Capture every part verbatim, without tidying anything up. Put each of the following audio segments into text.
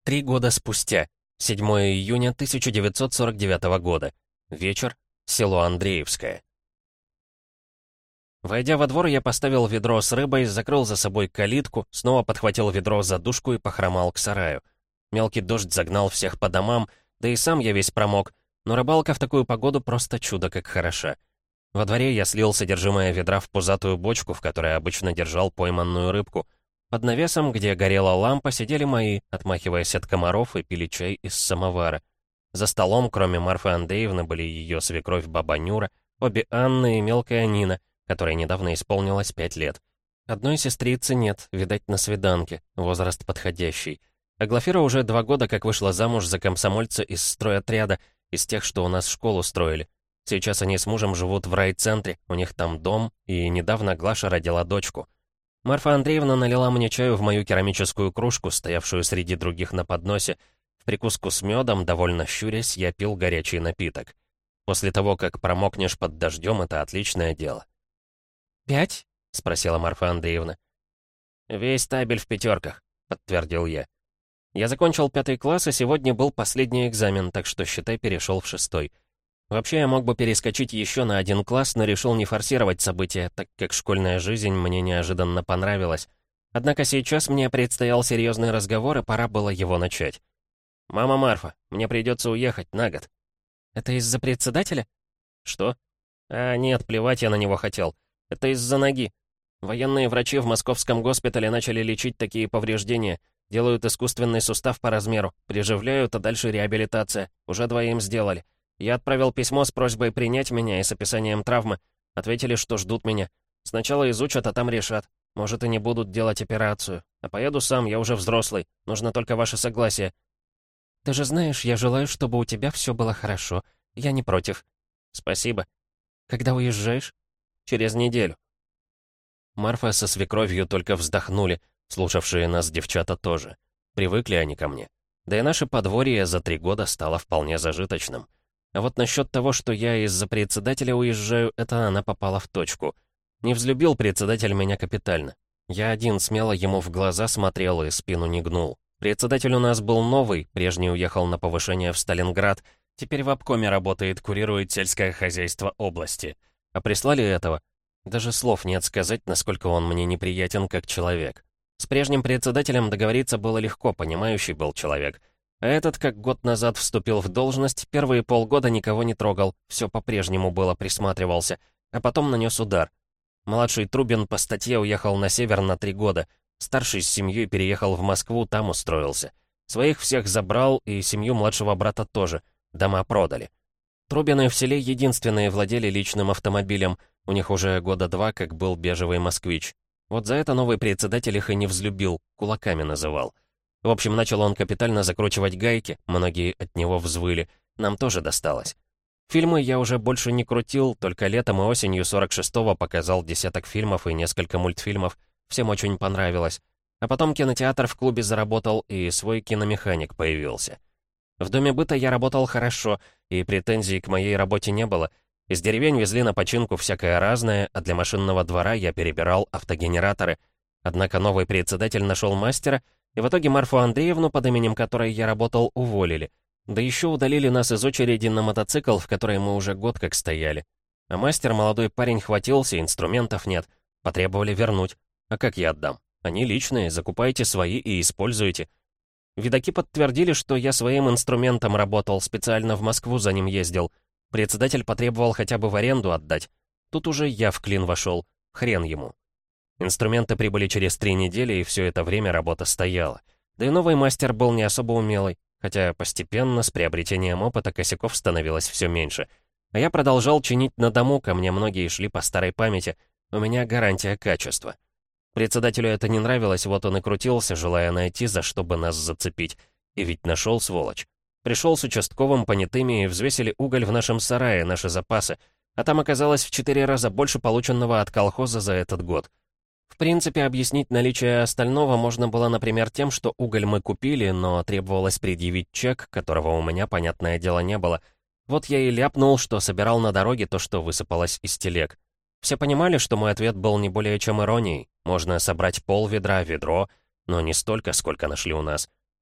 Три года спустя. седьмое июня тысяча девятьсот сорок девятого года. Вечер. Село Андреевское. Войдя во двор, я поставил ведро с рыбой, закрыл за собой калитку, снова подхватил ведро за дужку и похромал к сараю. Мелкий дождь загнал всех по домам, да и сам я весь промок, но рыбалка в такую погоду просто чудо как хороша. Во дворе я слил содержимое ведра в пузатую бочку, в которой обычно держал пойманную рыбку. Под навесом, где горела лампа, сидели мои, отмахиваясь от комаров, и пили чай из самовара. За столом, кроме Марфы Андреевны, были ее свекровь баба Нюра, обе Анны и мелкая Нина, которой недавно исполнилось пять лет. Одной сестрицы нет, видать, на свиданке, возраст подходящий. А Глафира уже два года как вышла замуж за комсомольца из стройотряда, из тех, что у нас школу строили. Сейчас они с мужем живут в райцентре, у них там дом, и недавно Глаша родила дочку. Марфа Андреевна налила мне чаю в мою керамическую кружку, стоявшую среди других на подносе. В прикуску с медом, довольно щурясь, я пил горячий напиток. После того, как промокнешь под дождем, это отличное дело. «Пять?» — спросила Марфа Андреевна. «Весь табель в пятерках», — подтвердил я. Я закончил пятый класс, и сегодня был последний экзамен, так что, считай, перешел в шестой. Вообще, я мог бы перескочить еще на один класс, но решил не форсировать события, так как школьная жизнь мне неожиданно понравилась. Однако сейчас мне предстоял серьезный разговор, и пора было его начать. «Мама Марфа, мне придется уехать на год». «Это из-за председателя?» «Что?» «А, нет, плевать я на него хотел. Это из-за ноги. Военные врачи в московском госпитале начали лечить такие повреждения. Делают искусственный сустав по размеру, приживляют, а дальше реабилитация. Уже двоим сделали. Я отправил письмо с просьбой принять меня и с описанием травмы. Ответили, что ждут меня. Сначала изучат, а там решат. Может, и не будут делать операцию. А поеду сам, я уже взрослый. Нужно только ваше согласие». «Ты же знаешь, я желаю, чтобы у тебя все было хорошо. Я не против». «Спасибо». «Когда уезжаешь?» «Через неделю». Марфа со свекровью только вздохнули. Слушавшие нас девчата тоже. Привыкли они ко мне. Да и наше подворье за три года стало вполне зажиточным. А вот насчет того, что я из-за председателя уезжаю, это она попала в точку. Не взлюбил председатель меня капитально. Я один смело ему в глаза смотрел и спину не гнул. Председатель у нас был новый, прежний уехал на повышение в Сталинград, теперь в обкоме работает, курирует сельское хозяйство области. А прислали этого. Даже слов нет сказать, насколько он мне неприятен как человек. С прежним председателем договориться было легко, понимающий был человек. А этот, как год назад вступил в должность, первые полгода никого не трогал, все по-прежнему было, присматривался, а потом нанес удар. Младший Трубин по статье уехал на север на три года, старший с семьей переехал в Москву, там устроился. Своих всех забрал, и семью младшего брата тоже, дома продали. Трубины в селе единственные владели личным автомобилем, у них уже года два, как был бежевый москвич. Вот за это новый председатель их и не взлюбил, кулаками называл. В общем, начал он капитально закручивать гайки, многие от него взвыли, нам тоже досталось. Фильмы я уже больше не крутил, только летом и осенью сорок шестого показал десяток фильмов и несколько мультфильмов, всем очень понравилось. А потом кинотеатр в клубе заработал, и свой киномеханик появился. В доме быта я работал хорошо, и претензий к моей работе не было. Из деревень везли на починку всякое разное, а для машинного двора я перебирал автогенераторы. Однако новый председатель нашел мастера, и в итоге Марфу Андреевну, под именем которой я работал, уволили. Да еще удалили нас из очереди на мотоцикл, в которой мы уже год как стояли. А мастер, молодой парень, хватился, инструментов нет. Потребовали вернуть. А как я отдам? Они личные, закупайте свои и используйте. Видаки подтвердили, что я своим инструментом работал, специально в Москву за ним ездил. Председатель потребовал хотя бы в аренду отдать. Тут уже я в клин вошел. Хрен ему. Инструменты прибыли через три недели, и все это время работа стояла. Да и новый мастер был не особо умелый, хотя постепенно, с приобретением опыта, косяков становилось все меньше. А я продолжал чинить на дому, ко мне многие шли по старой памяти. У меня гарантия качества. Председателю это не нравилось, вот он и крутился, желая найти, за что бы нас зацепить. И ведь нашел, сволочь. Пришел с участковым понятыми и взвесили уголь в нашем сарае, наши запасы, а там оказалось в четыре раза больше полученного от колхоза за этот год. В принципе, объяснить наличие остального можно было, например, тем, что уголь мы купили, но требовалось предъявить чек, которого у меня, понятное дело, не было. Вот я и ляпнул, что собирал на дороге то, что высыпалось из телег. Все понимали, что мой ответ был не более чем иронией. Можно собрать пол ведра, ведро, но не столько, сколько нашли у нас.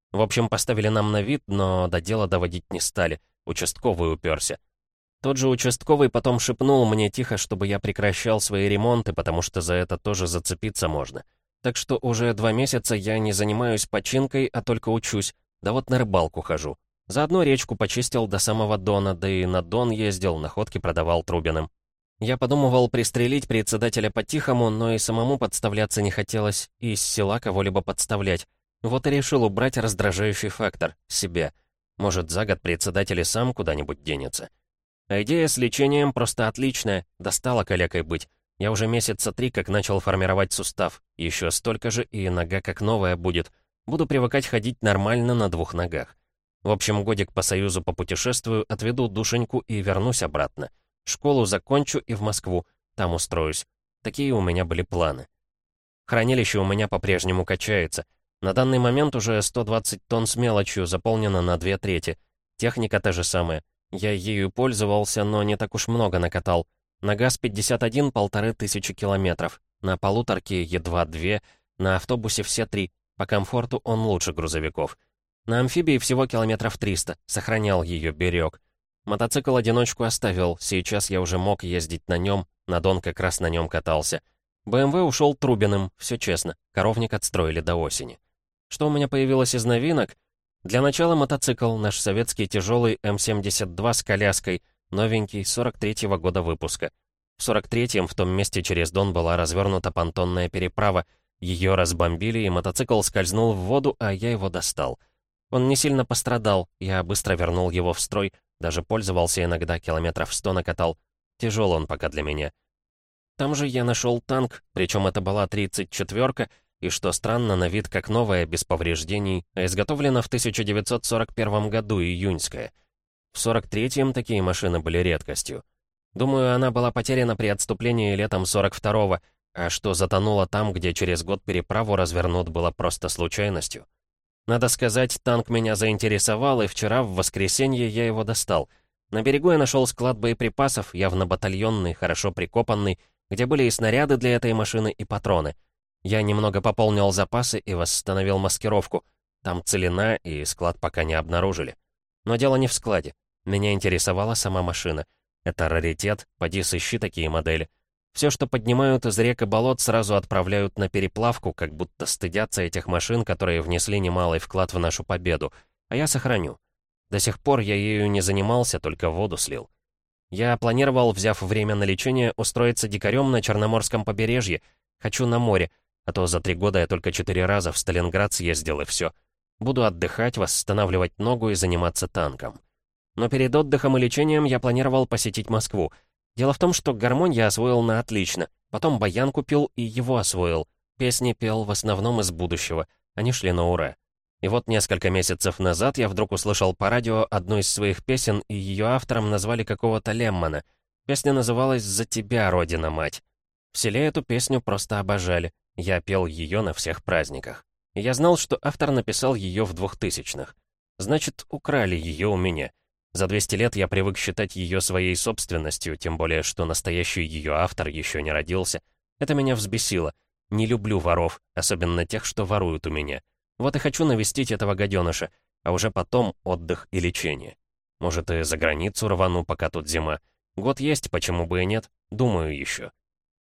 В общем, поставили нам на вид, но до дела доводить не стали. Участковый уперся. Тот же участковый потом шепнул мне тихо, чтобы я прекращал свои ремонты, потому что за это тоже зацепиться можно. Так что уже два месяца я не занимаюсь починкой, а только учусь. Да вот на рыбалку хожу. Заодно речку почистил до самого Дона, да и на Дон ездил, находки продавал Трубиным. Я подумывал пристрелить председателя по-тихому, но и самому подставляться не хотелось, и из села кого-либо подставлять. Вот и решил убрать раздражающий фактор — себя. Может, за год председатель и сам куда-нибудь денется. А идея с лечением просто отличная, достала калекой быть. Я уже месяца три как начал формировать сустав. Еще столько же, и нога как новая будет. Буду привыкать ходить нормально на двух ногах. В общем, годик по Союзу попутешествую, отведу душеньку и вернусь обратно. Школу закончу и в Москву. Там устроюсь. Такие у меня были планы. Хранилище у меня по-прежнему качается. На данный момент уже сто двадцать тонн с мелочью, заполнено на две трети. Техника та же самая. Я ею пользовался, но не так уж много накатал. На ГАЗ пятьдесят один — полторы тысячи километров. На полуторке едва две, на автобусе все три. По комфорту он лучше грузовиков. На амфибии всего километров триста. Сохранял ее, берег. Мотоцикл-одиночку оставил. Сейчас я уже мог ездить на нем. На Дон как раз на нем катался. БМВ ушел Трубиным, все честно. Коровник отстроили до осени. Что у меня появилось из новинок? Для начала мотоцикл, наш советский тяжелый эм семьдесят два с коляской, новенький, сорок третьего года выпуска. В сорок третьем в том месте через Дон была развернута понтонная переправа. Ее разбомбили, и мотоцикл скользнул в воду, а я его достал. Он не сильно пострадал, я быстро вернул его в строй, даже пользовался иногда, километров сто накатал. Тяжел он пока для меня. Там же я нашел танк, причем это была тридцать четвёрка, и, что странно, на вид как новая, без повреждений, а изготовлена в тысяча девятьсот сорок первом году, июньская. В сорок третьем такие машины были редкостью. Думаю, она была потеряна при отступлении летом сорок второго, а что затонула там, где через год переправу развернут, было просто случайностью. Надо сказать, танк меня заинтересовал, и вчера, в воскресенье, я его достал. На берегу я нашел склад боеприпасов, явно батальонный, хорошо прикопанный, где были и снаряды для этой машины, и патроны. Я немного пополнил запасы и восстановил маскировку. Там целина, и склад пока не обнаружили. Но дело не в складе. Меня интересовала сама машина. Это раритет, поди сыщи такие модели. Все, что поднимают из рек и болот, сразу отправляют на переплавку, как будто стыдятся этих машин, которые внесли немалый вклад в нашу победу. А я сохраню. До сих пор я ею не занимался, только воду слил. Я планировал, взяв время на лечение, устроиться дикарем на Черноморском побережье. Хочу на море, а то за три года я только четыре раза в Сталинград съездил, и все. Буду отдыхать, восстанавливать ногу и заниматься танком. Но перед отдыхом и лечением я планировал посетить Москву. Дело в том, что гармонь я освоил на отлично. Потом баян купил и его освоил. Песни пел в основном из будущего. Они шли на ура. И вот несколько месяцев назад я вдруг услышал по радио одну из своих песен, и ее автором назвали какого-то Леммана. Песня называлась «За тебя, Родина-мать». В селе эту песню просто обожали. Я пел ее на всех праздниках. И я знал, что автор написал ее в двухтысячных. Значит, украли ее у меня. За двести лет я привык считать ее своей собственностью, тем более, что настоящий ее автор еще не родился. Это меня взбесило. Не люблю воров, особенно тех, что воруют у меня. Вот и хочу навестить этого гаденыша, а уже потом отдых и лечение. Может, и за границу рвану, пока тут зима. Год есть, почему бы и нет, думаю еще.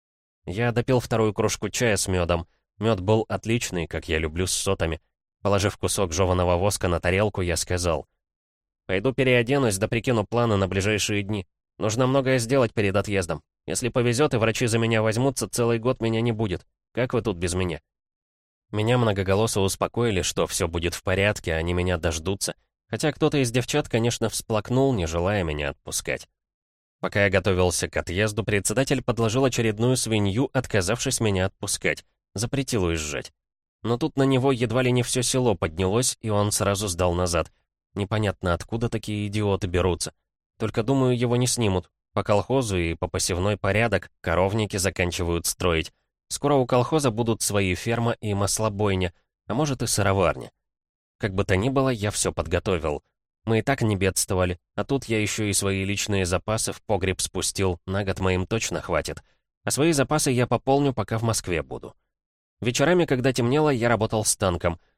Я допил вторую кружку чая с медом. Мед был отличный, как я люблю с сотами. Положив кусок жеваного воска на тарелку, я сказал: «Пойду переоденусь, да прикину планы на ближайшие дни. Нужно многое сделать перед отъездом. Если повезет и врачи за меня возьмутся, целый год меня не будет. Как вы тут без меня?» Меня многоголосо успокоили, что все будет в порядке, они меня дождутся. Хотя кто-то из девчат, конечно, всплакнул, не желая меня отпускать. Пока я готовился к отъезду, председатель подложил очередную свинью, отказавшись меня отпускать. Запретил уезжать. Но тут на него едва ли не все село поднялось, и он сразу сдал назад. Непонятно, откуда такие идиоты берутся. Только, думаю, его не снимут. По колхозу и по посевной порядок коровники заканчивают строить. Скоро у колхоза будут свои ферма и маслобойня, а может и сыроварня. Как бы то ни было, я все подготовил. Мы и так не бедствовали, а тут я еще и свои личные запасы в погреб спустил, на год моим точно хватит. А свои запасы я пополню, пока в Москве буду. Вечерами, когда темнело, я работал с танком.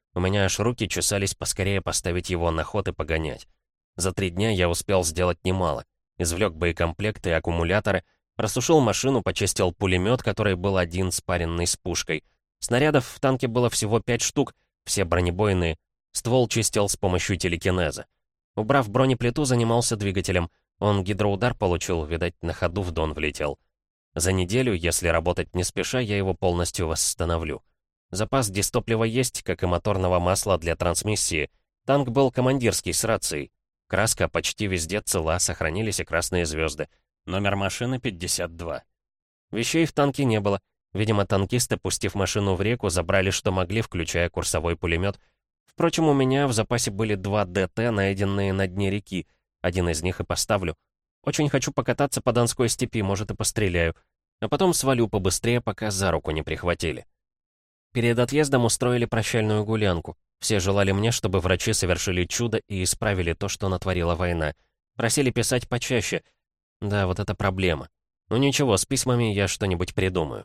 У меня аж руки чесались поскорее поставить его на ход и погонять. За три дня я успел сделать немало. Извлек боекомплекты и аккумуляторы, просушил машину, почистил пулемет, который был один спаренный с пушкой. Снарядов в танке было всего пять штук, все бронебойные. Ствол чистил с помощью телекинеза. Убрав бронеплиту, занимался двигателем. Он гидроудар получил, видать, на ходу в дон влетел. За неделю, если работать не спеша, я его полностью восстановлю. Запас дистоплива есть, как и моторного масла для трансмиссии. Танк был командирский с рацией. Краска почти везде цела, сохранились и красные звезды. Номер машины пятьдесят два. Вещей в танке не было. Видимо, танкисты, пустив машину в реку, забрали что могли, включая курсовой пулемет. Впрочем, у меня в запасе были два ДТ, найденные на дне реки. Один из них и поставлю. Очень хочу покататься по Донской степи, может, и постреляю. А потом свалю побыстрее, пока за руку не прихватили. Перед отъездом устроили прощальную гулянку. Все желали мне, чтобы врачи совершили чудо и исправили то, что натворила война. Просили писать почаще. Да, вот это проблема. Ну ничего, с письмами я что-нибудь придумаю.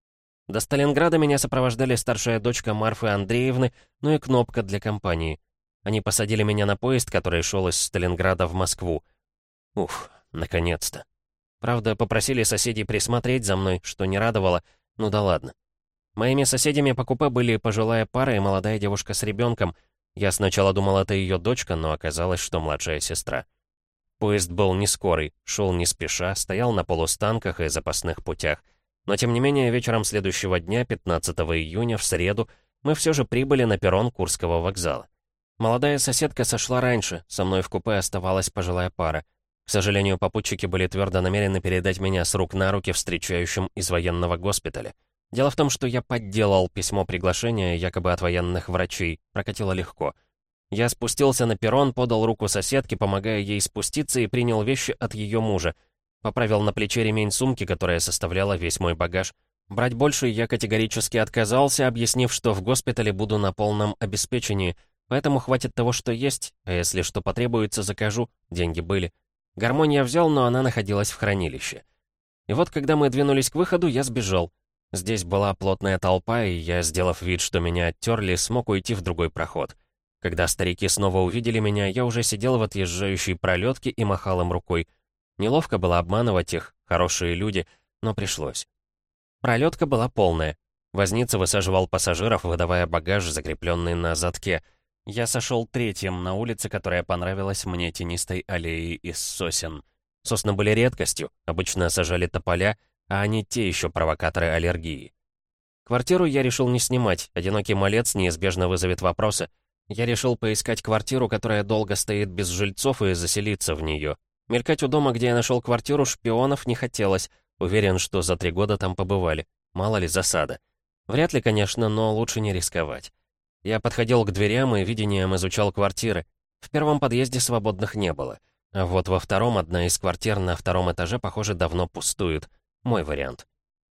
До Сталинграда меня сопровождали старшая дочка Марфы Андреевны, ну и Кнопка для компании. Они посадили меня на поезд, который шел из Сталинграда в Москву. Уф, наконец-то. Правда, попросили соседей присмотреть за мной, что не радовало. Ну да ладно. Моими соседями по купе были пожилая пара и молодая девушка с ребенком. Я сначала думал, это ее дочка, но оказалось, что младшая сестра. Поезд был не скорый, шел не спеша, стоял на полустанках и запасных путях. Но тем не менее, вечером следующего дня, пятнадцатого июня, в среду, мы все же прибыли на перрон Курского вокзала. Молодая соседка сошла раньше, со мной в купе оставалась пожилая пара. К сожалению, попутчики были твердо намерены передать меня с рук на руки встречающим из военного госпиталя. Дело в том, что я подделал письмо приглашения якобы от военных врачей, прокатило легко. Я спустился на перрон, подал руку соседке, помогая ей спуститься, и принял вещи от ее мужа. Поправил на плече ремень сумки, которая составляла весь мой багаж. Брать больше я категорически отказался, объяснив, что в госпитале буду на полном обеспечении, поэтому хватит того, что есть, а если что потребуется, закажу, деньги были. Гармонь я взял, но она находилась в хранилище. И вот, когда мы двинулись к выходу, я сбежал. Здесь была плотная толпа, и я, сделав вид, что меня оттерли, смог уйти в другой проход. Когда старики снова увидели меня, я уже сидел в отъезжающей пролетке и махал им рукой. Неловко было обманывать их, хорошие люди, но пришлось. Пролетка была полная. Возница высаживал пассажиров, выдавая багаж, закрепленный на задке. Я сошел третьим на улице, которая понравилась мне тенистой аллеей из сосен. Сосны были редкостью, обычно сажали тополя, а они те еще провокаторы аллергии. Квартиру я решил не снимать, одинокий малец неизбежно вызовет вопросы. Я решил поискать квартиру, которая долго стоит без жильцов, и заселиться в нее. Мелькать у дома, где я нашел квартиру, шпионов не хотелось. Уверен, что за три года там побывали. Мало ли засада. Вряд ли, конечно, но лучше не рисковать. Я подходил к дверям и видением изучал квартиры. В первом подъезде свободных не было. А вот во втором одна из квартир на втором этаже, похоже, давно пустует. Мой вариант.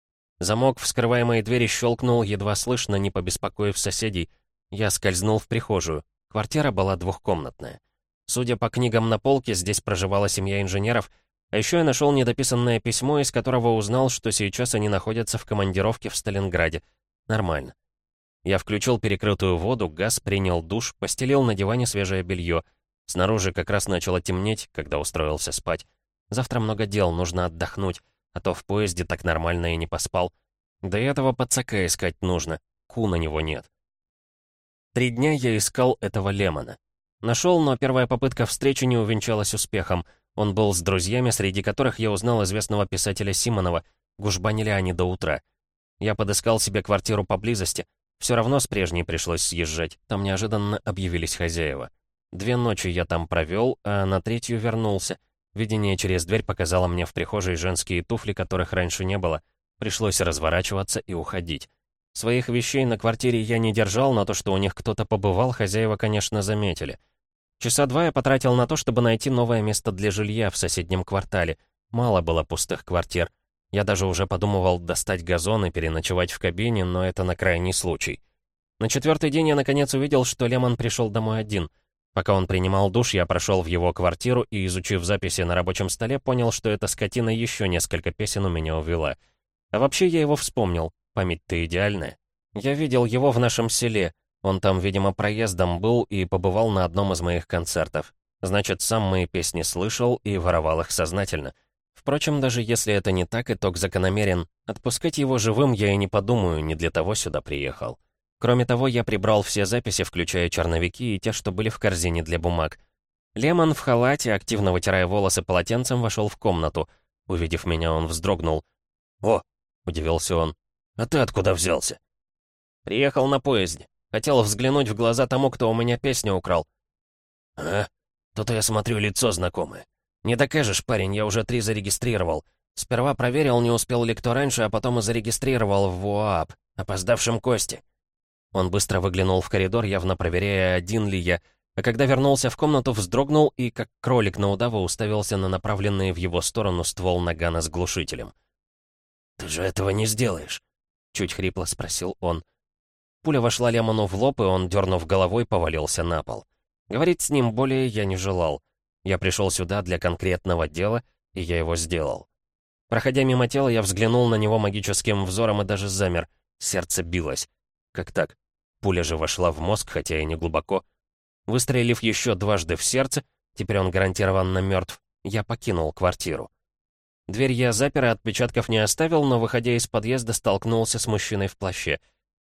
Замок вскрываемой двери щелкнул, едва слышно, не побеспокоив соседей. Я скользнул в прихожую. Квартира была двухкомнатная. Судя по книгам на полке, здесь проживала семья инженеров, а еще я нашел недописанное письмо, из которого узнал, что сейчас они находятся в командировке в Сталинграде. Нормально. Я включил перекрытую воду, газ, принял душ, постелил на диване свежее белье. Снаружи как раз начало темнеть, когда устроился спать. Завтра много дел, нужно отдохнуть, а то в поезде так нормально и не поспал. До этого пацака искать нужно, ку на него нет. Три дня я искал этого Лемона. Нашел, но первая попытка встречи не увенчалась успехом. Он был с друзьями, среди которых я узнал известного писателя Симонова. Гужбанили они до утра. Я подыскал себе квартиру поблизости. Все равно с прежней пришлось съезжать. Там неожиданно объявились хозяева. Две ночи я там провел, а на третью вернулся. Видение через дверь показало мне в прихожей женские туфли, которых раньше не было. Пришлось разворачиваться и уходить. Своих вещей на квартире я не держал, но то, что у них кто-то побывал, хозяева, конечно, заметили. Часа два я потратил на то, чтобы найти новое место для жилья в соседнем квартале. Мало было пустых квартир. Я даже уже подумывал достать газон и переночевать в кабине, но это на крайний случай. На четвертый день я наконец увидел, что Лемон пришел домой один. Пока он принимал душ, я прошел в его квартиру и, изучив записи на рабочем столе, понял, что эта скотина еще несколько песен у меня увела. А вообще я его вспомнил. Память-то идеальная. Я видел его в нашем селе. Он там, видимо, проездом был и побывал на одном из моих концертов. Значит, сам мои песни слышал и воровал их сознательно. Впрочем, даже если это не так, итог закономерен. Отпускать его живым я и не подумаю, не для того сюда приехал. Кроме того, я прибрал все записи, включая черновики и те, что были в корзине для бумаг. Лемон в халате, активно вытирая волосы полотенцем, вошел в комнату. Увидев меня, он вздрогнул. «О!» — удивился он. «А ты откуда взялся?» «Приехал на поезде. Хотел взглянуть в глаза тому, кто у меня песню украл». «А? То-то я смотрю, лицо знакомое. Не докажешь, парень, я уже три зарегистрировал. Сперва проверил, не успел ли кто раньше, а потом и зарегистрировал в ВУАП, опоздавшем Косте». Он быстро выглянул в коридор, явно проверяя, один ли я, а когда вернулся в комнату, вздрогнул и, как кролик на удава, уставился на направленный в его сторону ствол нагана с глушителем. «Ты же этого не сделаешь?» — чуть хрипло спросил он. Пуля вошла Лемону в лоб, и он, дернув головой, повалился на пол. Говорить с ним более я не желал. Я пришел сюда для конкретного дела, и я его сделал. Проходя мимо тела, я взглянул на него магическим взором и даже замер. Сердце билось. Как так? Пуля же вошла в мозг, хотя и не глубоко. Выстрелив еще дважды в сердце, теперь он гарантированно мертв, я покинул квартиру. Дверь я запер и отпечатков не оставил, но, выходя из подъезда, столкнулся с мужчиной в плаще.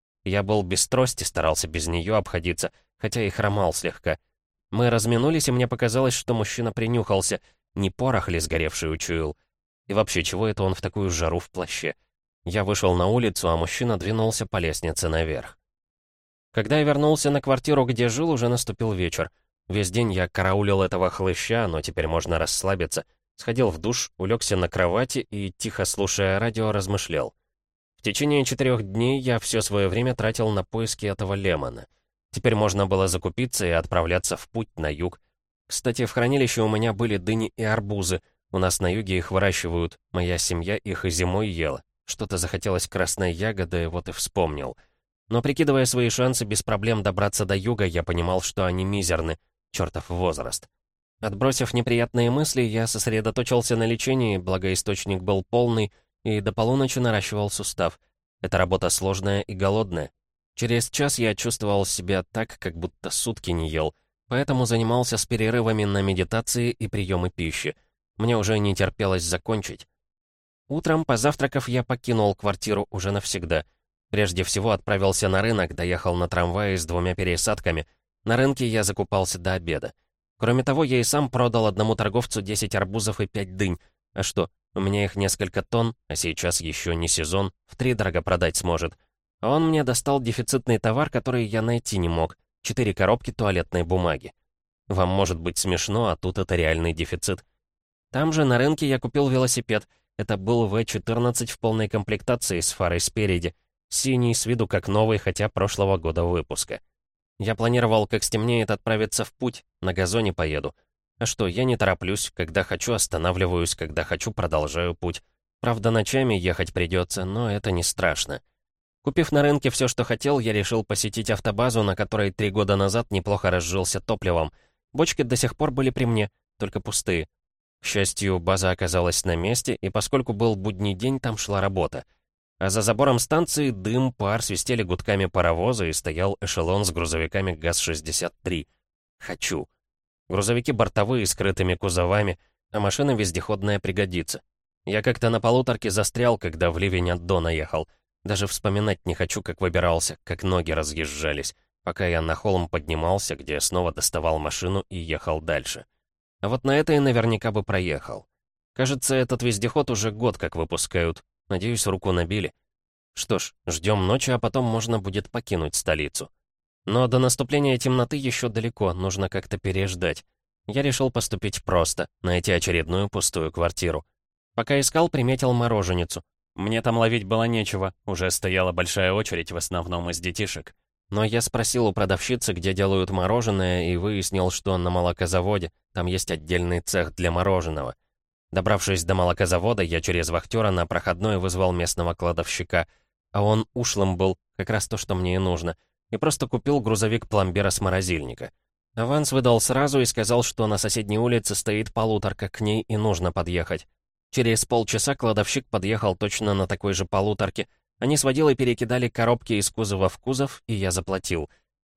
Я был без трости, старался без нее обходиться, хотя и хромал слегка. Мы разминулись, и мне показалось, что мужчина принюхался, не порох ли сгоревший учуял. И вообще, чего это он в такую жару в плаще? Я вышел на улицу, а мужчина двинулся по лестнице наверх. Когда я вернулся на квартиру, где жил, уже наступил вечер. Весь день я караулил этого хлыща, но теперь можно расслабиться. Сходил в душ, улегся на кровати и, тихо слушая радио, размышлял. В течение четырех дней я все свое время тратил на поиски этого Лемона. Теперь можно было закупиться и отправляться в путь на юг. Кстати, в хранилище у меня были дыни и арбузы. У нас на юге их выращивают. Моя семья их и зимой ела. Что-то захотелось красной ягоды, вот и вспомнил. Но, прикидывая свои шансы без проблем добраться до юга, я понимал, что они мизерны. Чертов возраст. Отбросив неприятные мысли, я сосредоточился на лечении, благо источник был полный, и до полуночи наращивал сустав. Эта работа сложная и голодная. Через час я чувствовал себя так, как будто сутки не ел, поэтому занимался с перерывами на медитации и приемы пищи. Мне уже не терпелось закончить. Утром, позавтракав, я покинул квартиру уже навсегда. Прежде всего отправился на рынок, доехал на трамвае с двумя пересадками. На рынке я закупался до обеда. Кроме того, я и сам продал одному торговцу десять арбузов и пять дынь. А что, у меня их несколько тонн, а сейчас еще не сезон, втридорого продать сможет. А он мне достал дефицитный товар, который я найти не мог. Четыре коробки туалетной бумаги. Вам может быть смешно, а тут это реальный дефицит. Там же на рынке я купил велосипед. Это был вэ четырнадцать в полной комплектации с фарой спереди. Синий, с виду как новый, хотя прошлого года выпуска. Я планировал, как стемнеет, отправиться в путь, на газоне поеду. А что, я не тороплюсь, когда хочу останавливаюсь, когда хочу продолжаю путь. Правда, ночами ехать придется, но это не страшно. Купив на рынке все, что хотел, я решил посетить автобазу, на которой три года назад неплохо разжился топливом. Бочки до сих пор были при мне, только пустые. К счастью, база оказалась на месте, и поскольку был будний день, там шла работа. А за забором станции дым, пар, свистели гудками паровоза, и стоял эшелон с грузовиками ГАЗ шестьдесят три. Хочу. Грузовики бортовые, с крытыми кузовами, а машина вездеходная пригодится. Я как-то на полуторке застрял, когда в ливень от Дона ехал. Даже вспоминать не хочу, как выбирался, как ноги разъезжались, пока я на холм поднимался, где снова доставал машину и ехал дальше. А вот на этой наверняка бы проехал. Кажется, этот вездеход уже год как выпускают. Надеюсь, руку набили. Что ж, ждем ночи, а потом можно будет покинуть столицу. Но до наступления темноты еще далеко, нужно как-то переждать. Я решил поступить просто, найти очередную пустую квартиру. Пока искал, приметил мороженицу. Мне там ловить было нечего, уже стояла большая очередь, в основном из детишек. Но я спросил у продавщицы, где делают мороженое, и выяснил, что на молокозаводе, там есть отдельный цех для мороженого. Добравшись до молокозавода, я через вахтера на проходной вызвал местного кладовщика, а он ушлым был, как раз то, что мне и нужно, и просто купил грузовик пломбира с морозильника. Аванс выдал сразу и сказал, что на соседней улице стоит полуторка, к ней и нужно подъехать. Через полчаса кладовщик подъехал точно на такой же полуторке. Они с водилой перекидали коробки из кузова в кузов, и я заплатил.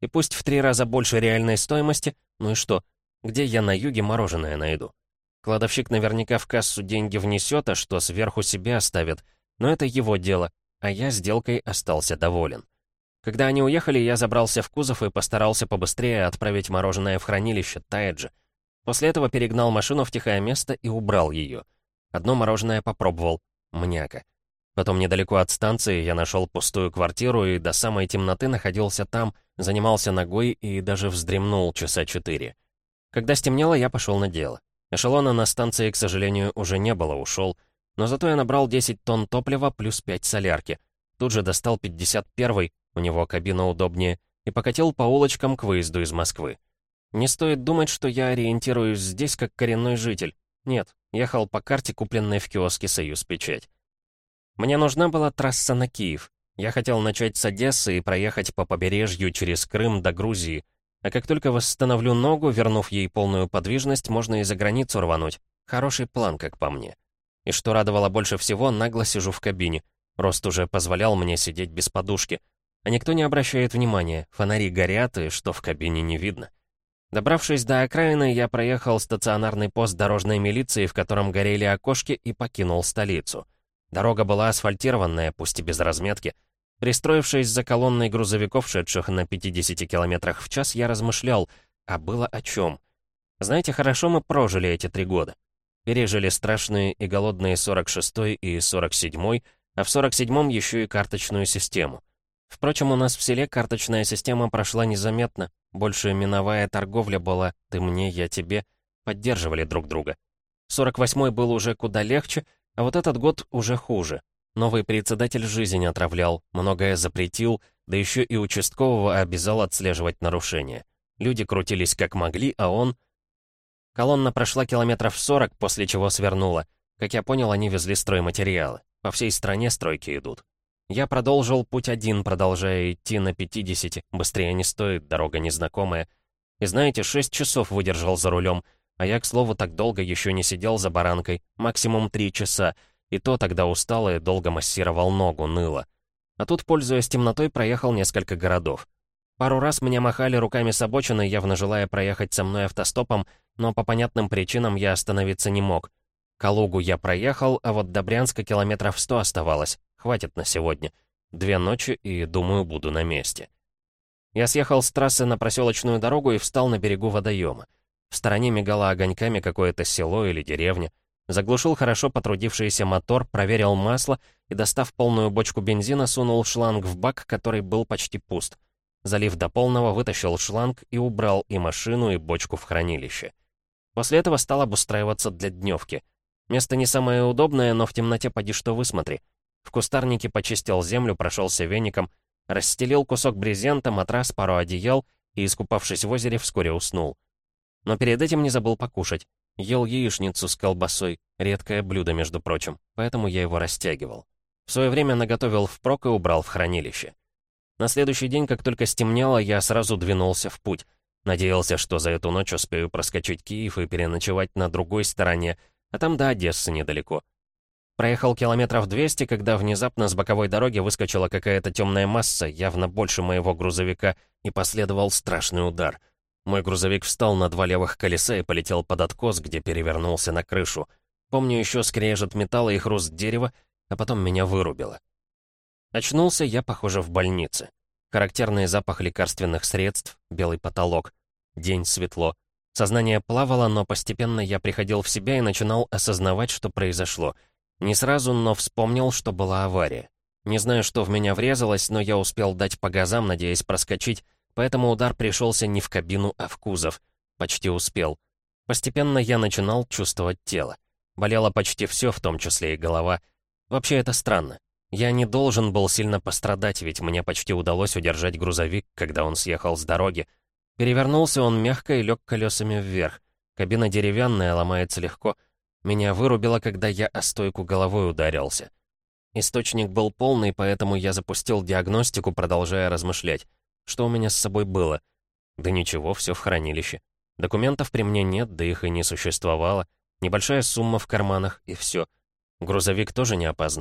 И пусть в три раза больше реальной стоимости, ну и что? Где я на юге мороженое найду? Кладовщик наверняка в кассу деньги внесет, а что сверху себе оставит. Но это его дело, а я сделкой остался доволен. Когда они уехали, я забрался в кузов и постарался побыстрее отправить мороженое в хранилище, тает же. После этого перегнал машину в тихое место и убрал ее. Одно мороженое попробовал. Мняка. Потом недалеко от станции я нашел пустую квартиру и до самой темноты находился там, занимался ногой и даже вздремнул часа четыре. Когда стемнело, я пошел на дело. Эшелона на станции, к сожалению, уже не было, ушел. Но зато я набрал десять тонн топлива плюс пять солярки. Тут же достал пятьдесят первый, у него кабина удобнее, и покатил по улочкам к выезду из Москвы. Не стоит думать, что я ориентируюсь здесь как коренной житель. Нет, ехал по карте, купленной в киоске «Союз Печать». Мне нужна была трасса на Киев. Я хотел начать с Одессы и проехать по побережью через Крым до Грузии. А как только восстановлю ногу, вернув ей полную подвижность, можно и за границу рвануть. Хороший план, как по мне. И что радовало больше всего, нагло сижу в кабине. Рост уже позволял мне сидеть без подушки. А никто не обращает внимания, фонари горят, и что в кабине не видно. Добравшись до окраины, я проехал стационарный пост дорожной милиции, в котором горели окошки, и покинул столицу. Дорога была асфальтированная, пусть и без разметки. Пристроившись за колонной грузовиков, шедших на пятидесяти километрах в час, я размышлял, а было о чем. Знаете, хорошо мы прожили эти три года. Пережили страшные и голодные сорок шестой и сорок седьмой, а в сорок седьмом еще и карточную систему. Впрочем, у нас в селе карточная система прошла незаметно, больше миновая торговля была «ты мне, я тебе», поддерживали друг друга. сорок восьмой был уже куда легче, а вот этот год уже хуже. Новый председатель жизнь отравлял, многое запретил, да еще и участкового обязал отслеживать нарушения. Люди крутились как могли, а он... Колонна прошла километров сорок, после чего свернула. Как я понял, они везли стройматериалы. По всей стране стройки идут. Я продолжил путь один, продолжая идти на пятидесяти. Быстрее не стоит, дорога незнакомая. И знаете, шесть часов выдержал за рулем. А я, к слову, так долго еще не сидел за баранкой. Максимум три часа. И то тогда устал и долго массировал ногу, ныло. А тут, пользуясь темнотой, проехал несколько городов. Пару раз мне махали руками с обочины, явно желая проехать со мной автостопом, но по понятным причинам я остановиться не мог. Калугу я проехал, а вот до Брянска километров сто оставалось. Хватит на сегодня. Две ночи и, думаю, буду на месте. Я съехал с трассы на проселочную дорогу и встал на берегу водоема. В стороне мигало огоньками какое-то село или деревня. Заглушил хорошо потрудившийся мотор, проверил масло и, достав полную бочку бензина, сунул шланг в бак, который был почти пуст. Залив до полного, вытащил шланг и убрал и машину, и бочку в хранилище. После этого стал обустраиваться для дневки. Место не самое удобное, но в темноте поди что высмотри. В кустарнике почистил землю, прошелся веником, расстелил кусок брезента, матрас, пару одеял и, искупавшись в озере, вскоре уснул. Но перед этим не забыл покушать. Ел яичницу с колбасой, редкое блюдо, между прочим, поэтому я его растягивал. В свое время наготовил впрок и убрал в хранилище. На следующий день, как только стемнело, я сразу двинулся в путь. Надеялся, что за эту ночь успею проскочить Киев и переночевать на другой стороне, а там до Одессы недалеко. Проехал километров двести, когда внезапно с боковой дороги выскочила какая-то темная масса, явно больше моего грузовика, и последовал страшный удар. Мой грузовик встал на два левых колеса и полетел под откос, где перевернулся на крышу. Помню еще скрежет металла и хруст дерева, а потом меня вырубило. Очнулся я, похоже, в больнице. Характерный запах лекарственных средств, белый потолок. День светло. Сознание плавало, но постепенно я приходил в себя и начинал осознавать, что произошло. Не сразу, но вспомнил, что была авария. Не знаю, что в меня врезалось, но я успел дать по газам, надеясь проскочить, поэтому удар пришелся не в кабину, а в кузов. Почти успел. Постепенно я начинал чувствовать тело. Болело почти все, в том числе и голова. Вообще это странно. Я не должен был сильно пострадать, ведь мне почти удалось удержать грузовик, когда он съехал с дороги. Перевернулся он мягко и лег колесами вверх. Кабина деревянная, ломается легко. Меня вырубило, когда я о стойку головой ударился. Источник был полный, поэтому я запустил диагностику, продолжая размышлять. Что у меня с собой было? Да ничего, все в хранилище. Документов при мне нет, да их и не существовало. Небольшая сумма в карманах, и все. Грузовик тоже не опознать.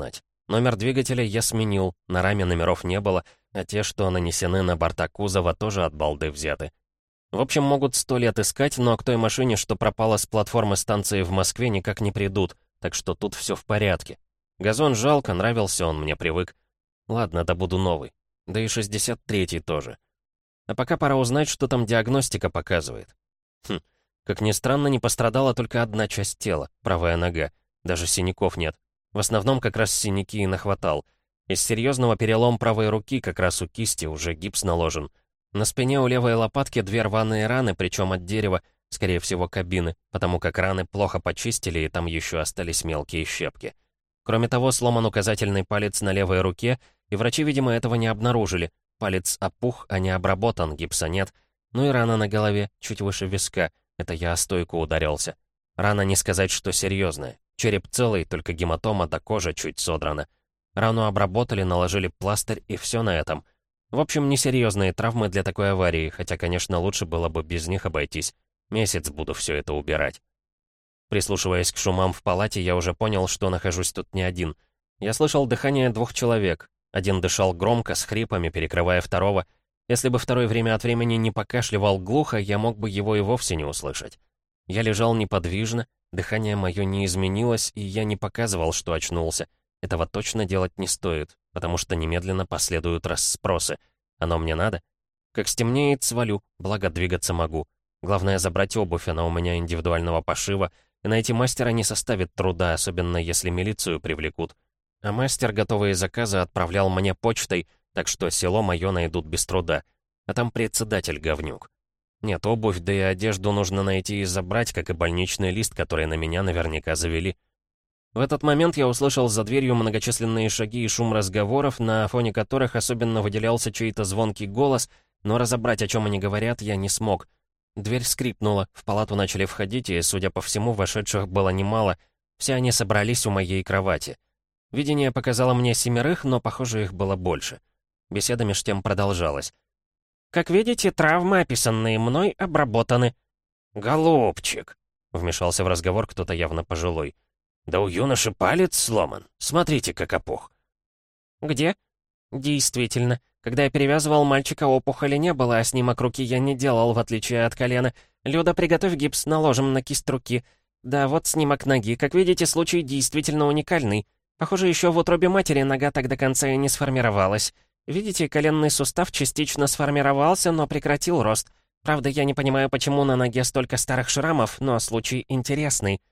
Номер двигателя я сменил, на раме номеров не было, а те, что нанесены на борта кузова, тоже от балды взяты. В общем, могут сто лет искать, но к той машине, что пропала с платформы станции в Москве, никак не придут, так что тут все в порядке. Газон жалко, нравился он, мне привык. Ладно, добуду новый. Да и шестьдесят третий тоже. А пока пора узнать, что там диагностика показывает. Хм, как ни странно, не пострадала только одна часть тела, правая нога. Даже синяков нет. В основном как раз синяки и нахватал. Из серьезного перелом правой руки, как раз у кисти, уже гипс наложен. На спине у левой лопатки две рваные раны, причем от дерева, скорее всего кабины, потому как раны плохо почистили, и там еще остались мелкие щепки. Кроме того, сломан указательный палец на левой руке, и врачи, видимо, этого не обнаружили. Палец опух, а не обработан, гипса нет. Ну и рана на голове, чуть выше виска. Это я о стойку ударился. Рана не сказать, что серьезная. Череп целый, только гематома до кожи чуть содрана. Рану обработали, наложили пластырь, и все на этом. В общем, несерьезные травмы для такой аварии, хотя, конечно, лучше было бы без них обойтись. Месяц буду все это убирать. Прислушиваясь к шумам в палате, я уже понял, что нахожусь тут не один. Я слышал дыхание двух человек. Один дышал громко, с хрипами, перекрывая второго. Если бы второй время от времени не покашливал глухо, я мог бы его и вовсе не услышать. Я лежал неподвижно, дыхание мое не изменилось, и я не показывал, что очнулся. Этого точно делать не стоит, потому что немедленно последуют расспросы. Оно мне надо? Как стемнеет, свалю, благо двигаться могу. Главное забрать обувь, она у меня индивидуального пошива, и найти мастера не составит труда, особенно если милицию привлекут. А мастер готовые заказы отправлял мне почтой, так что село мое найдут без труда. А там председатель говнюк. Нет, обувь, да и одежду нужно найти и забрать, как и больничный лист, который на меня наверняка завели. В этот момент я услышал за дверью многочисленные шаги и шум разговоров, на фоне которых особенно выделялся чей-то звонкий голос, но разобрать, о чем они говорят, я не смог. Дверь скрипнула, в палату начали входить, и, судя по всему, вошедших было немало. Все они собрались у моей кровати. Видение показало мне семерых, но, похоже, их было больше. Беседа меж тем продолжалась. «Как видите, травмы, описанные мной, обработаны». «Голубчик», — вмешался в разговор кто-то явно пожилой. «Да у юноши палец сломан. Смотрите, как опух». «Где?» «Действительно. Когда я перевязывал мальчика, опухоли не было, а снимок руки я не делал, в отличие от колена. Люда, приготовь гипс, наложим на кисть руки. Да, вот снимок ноги. Как видите, случай действительно уникальный. Похоже, еще в утробе матери нога так до конца и не сформировалась. Видите, коленный сустав частично сформировался, но прекратил рост. Правда, я не понимаю, почему на ноге столько старых шрамов, но случай интересный».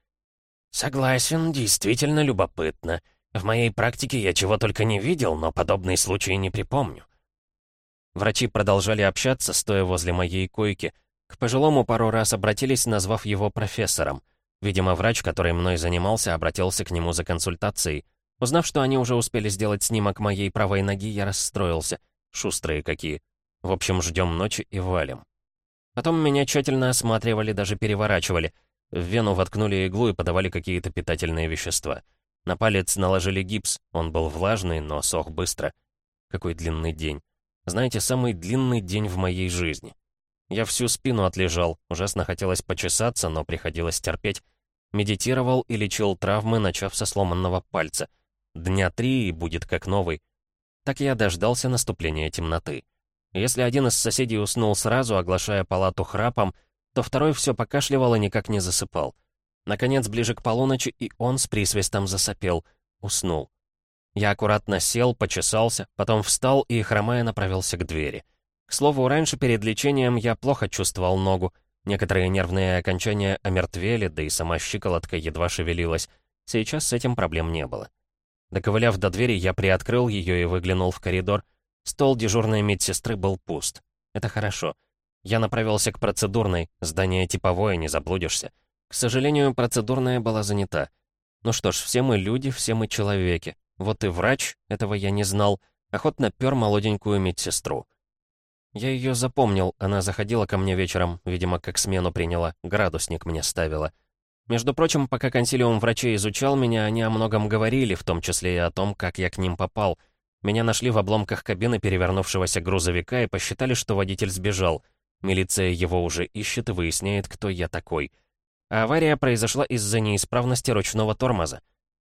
«Согласен, действительно любопытно. В моей практике я чего только не видел, но подобный случай не припомню». Врачи продолжали общаться, стоя возле моей койки. К пожилому пару раз обратились, назвав его профессором. Видимо, врач, который мной занимался, обратился к нему за консультацией. Узнав, что они уже успели сделать снимок моей правой ноги, я расстроился. Шустрые какие. В общем, ждем ночи и валим. Потом меня тщательно осматривали, даже переворачивали. В вену воткнули иглу и подавали какие-то питательные вещества. На палец наложили гипс, он был влажный, но сох быстро. Какой длинный день. Знаете, самый длинный день в моей жизни. Я всю спину отлежал, ужасно хотелось почесаться, но приходилось терпеть. Медитировал и лечил травмы, начав со сломанного пальца. Дня три и будет как новый. Так я дождался наступления темноты. Если один из соседей уснул сразу, оглашая палату храпом, то второй все покашливал и никак не засыпал. Наконец, ближе к полуночи, и он с присвистом засопел. Уснул. Я аккуратно сел, почесался, потом встал и, хромая, направился к двери. К слову, раньше перед лечением я плохо чувствовал ногу. Некоторые нервные окончания омертвели, да и сама щиколотка едва шевелилась. Сейчас с этим проблем не было. Доковыляв до двери, я приоткрыл ее и выглянул в коридор. Стол дежурной медсестры был пуст. Это хорошо. Я направился к процедурной, здание типовое, не заблудишься. К сожалению, процедурная была занята. Ну что ж, все мы люди, все мы человеки. Вот и врач, этого я не знал, охотно пёр молоденькую медсестру. Я ее запомнил, она заходила ко мне вечером, видимо, как смену приняла, градусник мне ставила. Между прочим, пока консилиум врачей изучал меня, они о многом говорили, в том числе и о том, как я к ним попал. Меня нашли в обломках кабины перевернувшегося грузовика и посчитали, что водитель сбежал. Милиция его уже ищет и выясняет, кто я такой. А авария произошла из-за неисправности ручного тормоза.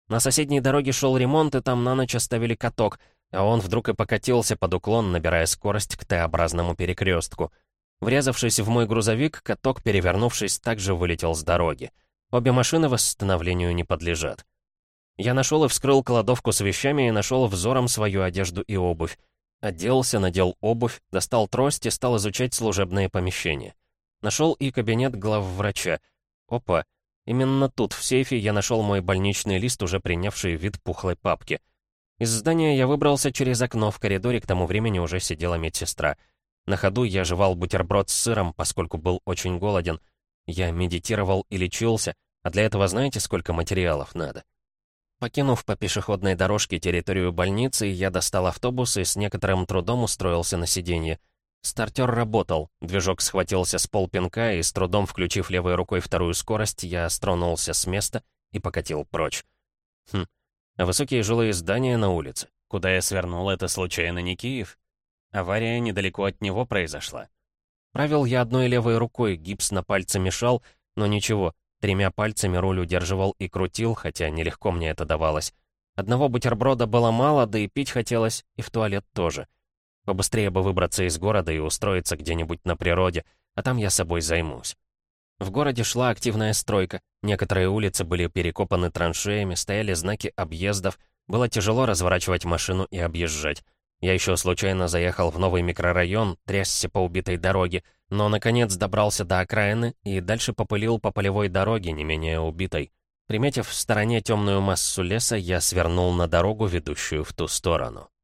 На соседней дороге шел ремонт, и там на ночь оставили каток, а он вдруг и покатился под уклон, набирая скорость к Т-образному перекрестку. Врезавшись в мой грузовик, каток, перевернувшись, также вылетел с дороги. Обе машины восстановлению не подлежат. Я нашел и вскрыл кладовку с вещами и нашел взором свою одежду и обувь. Оделся, надел обувь, достал трость и стал изучать служебные помещения. Нашел и кабинет главврача. Опа, именно тут, в сейфе, я нашел мой больничный лист, уже принявший вид пухлой папки. Из здания я выбрался через окно, в коридоре к тому времени уже сидела медсестра. На ходу я жевал бутерброд с сыром, поскольку был очень голоден. Я медитировал и лечился, а для этого знаете, сколько материалов надо? Покинув по пешеходной дорожке территорию больницы, я достал автобус и с некоторым трудом устроился на сиденье. Стартер работал, движок схватился с полпинка, и с трудом включив левой рукой вторую скорость, я стронулся с места и покатил прочь. Хм, а высокие жилые здания на улице. Куда я свернул, это случайно не Киев? Авария недалеко от него произошла. Правил я одной левой рукой, гипс на пальце мешал, но ничего, тремя пальцами руль удерживал и крутил, хотя нелегко мне это давалось. Одного бутерброда было мало, да и пить хотелось, и в туалет тоже. Побыстрее бы выбраться из города и устроиться где-нибудь на природе, а там я собой займусь. В городе шла активная стройка, некоторые улицы были перекопаны траншеями, стояли знаки объездов, было тяжело разворачивать машину и объезжать. Я еще случайно заехал в новый микрорайон, трясся по убитой дороге, но, наконец, добрался до окраины и дальше попылил по полевой дороге, не менее убитой. Приметив в стороне темную массу леса, я свернул на дорогу, ведущую в ту сторону.